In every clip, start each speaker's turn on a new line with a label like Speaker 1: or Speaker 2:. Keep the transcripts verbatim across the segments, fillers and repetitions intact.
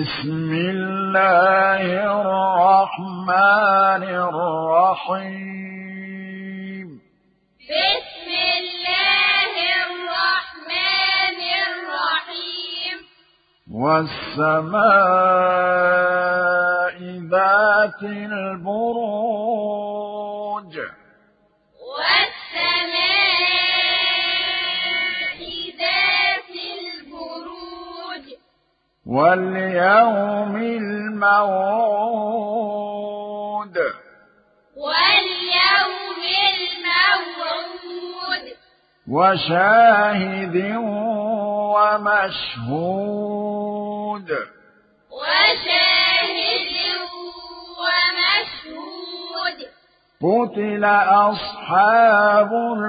Speaker 1: بسم الله الرحمن الرحيم
Speaker 2: بسم الله الرحمن الرحيم
Speaker 1: والسماء ذات البروج
Speaker 2: والسماء ذات البروج
Speaker 1: واليوم الموعود
Speaker 2: واليوم الموعود
Speaker 1: وشاهد ومشهود
Speaker 2: وشاهد ومشهود
Speaker 1: قتل أصحاب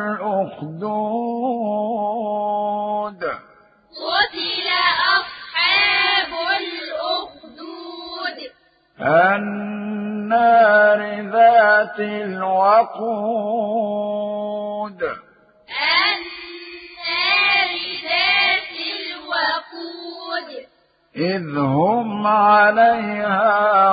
Speaker 1: الأخدود
Speaker 2: قتل أصحاب الأخدود
Speaker 1: النار ذات الوقود
Speaker 2: النار ذات الوقود
Speaker 1: إذ هم عليها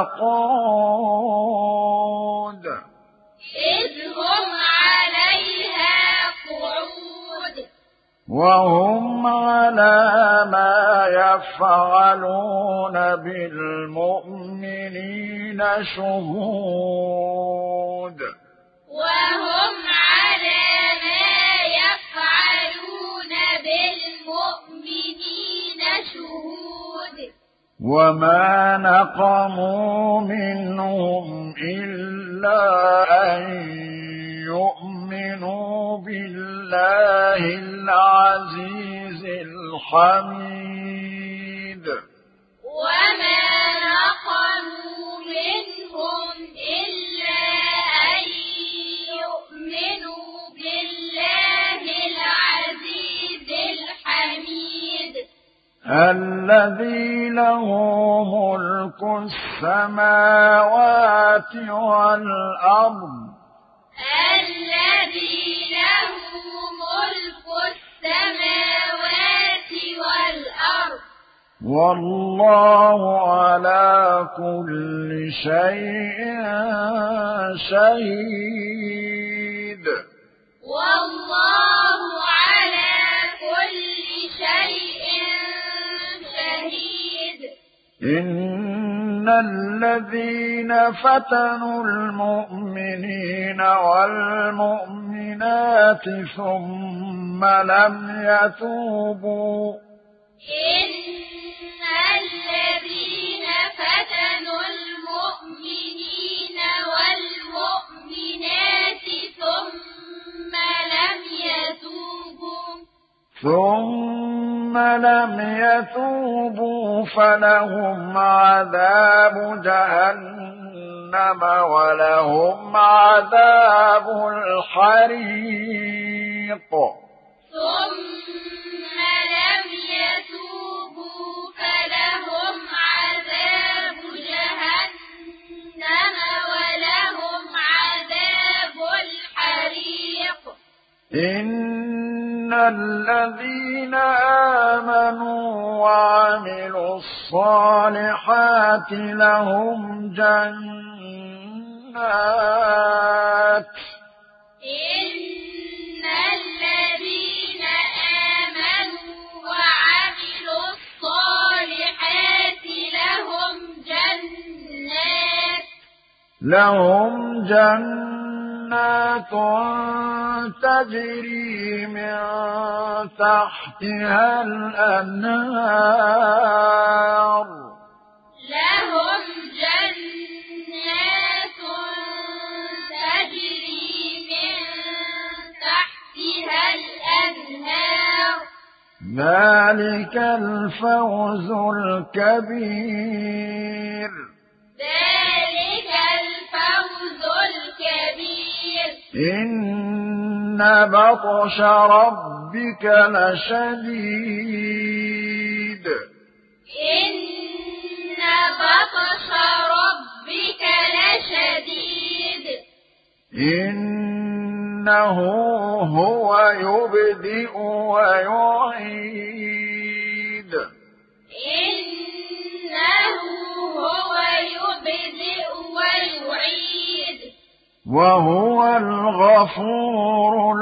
Speaker 1: قعود
Speaker 2: إذ هم عليها قعود
Speaker 1: وهم على ما يفعلون بالمؤمنين شهود
Speaker 2: وهم على ما يفعلون بالمؤمنين شهود
Speaker 1: وما نقموا منهم إلا أن يؤمنوا بالله العزيز الحميد
Speaker 2: وما نقموا منهم إلا أن يؤمنوا بالله العزيز الحميد
Speaker 1: الذي له ملك السماوات والأرض
Speaker 2: الذي له ملك السماوات والأرض
Speaker 1: والله على كل شيء شهيد
Speaker 2: والله على كل شيء شهيد
Speaker 1: إن الذين فتنوا المؤمنين والمؤمنات ثم لم يتوبوا
Speaker 2: إن الذين فتنوا المؤمنين والمؤمنات ثم لم يتوبوا
Speaker 1: ثم لم يتوبوا فلهم عذاب جهنم ولهم عذاب الحريق
Speaker 2: ثم لم يتوبوا فلهم عذاب جهنم ولهم عذاب الحريق
Speaker 1: إن الذين آمنوا وعملوا الصالحات لهم جنات
Speaker 2: إن الذين آمنوا وعملوا الصالحات لهم جنات
Speaker 1: لهم جنات تجري من تحتها الأنهار
Speaker 2: لهم جنات تجري من تحتها الأنهار
Speaker 1: ذلك الفوز الكبير
Speaker 2: ذلك الفوز الكبير
Speaker 1: إن بطش ربك لشديد
Speaker 2: إن بطش ربك لشديد
Speaker 1: إنه هو يبدئ ويعيد
Speaker 2: إنه
Speaker 1: وهو الغفور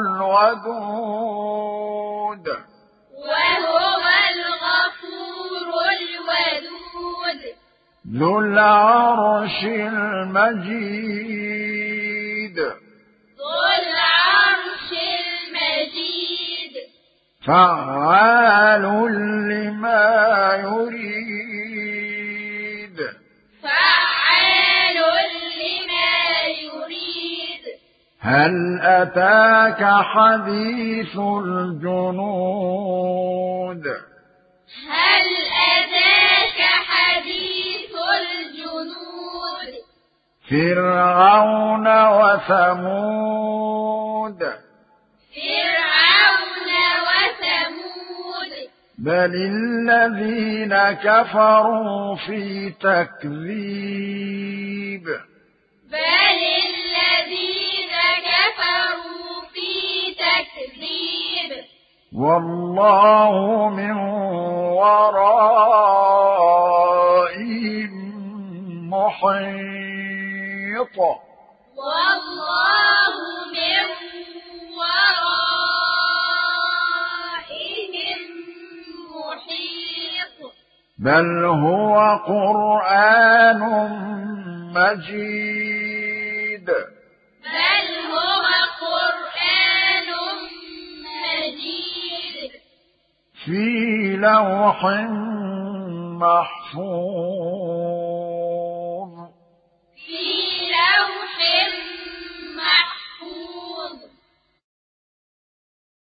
Speaker 1: الودود
Speaker 2: وهو الغفور الودود
Speaker 1: ذو العرش المجيد
Speaker 2: ذو العرش المجيد
Speaker 1: فعال لما يريد
Speaker 2: فعال لما يريد
Speaker 1: هل أتاك حديث الجنود
Speaker 2: هل أتاك حديث الجنود
Speaker 1: فرعون وثمود
Speaker 2: فرعون وثمود
Speaker 1: بل الذين كفروا في تكذيب
Speaker 2: بل الذين كفروا في تكذيب
Speaker 1: والله من ورائهم محيط
Speaker 2: والله من ورائهم محيط
Speaker 1: بل هو قرآن مجيد
Speaker 2: بل هو قرآن مجيد
Speaker 1: في لوح محفوظ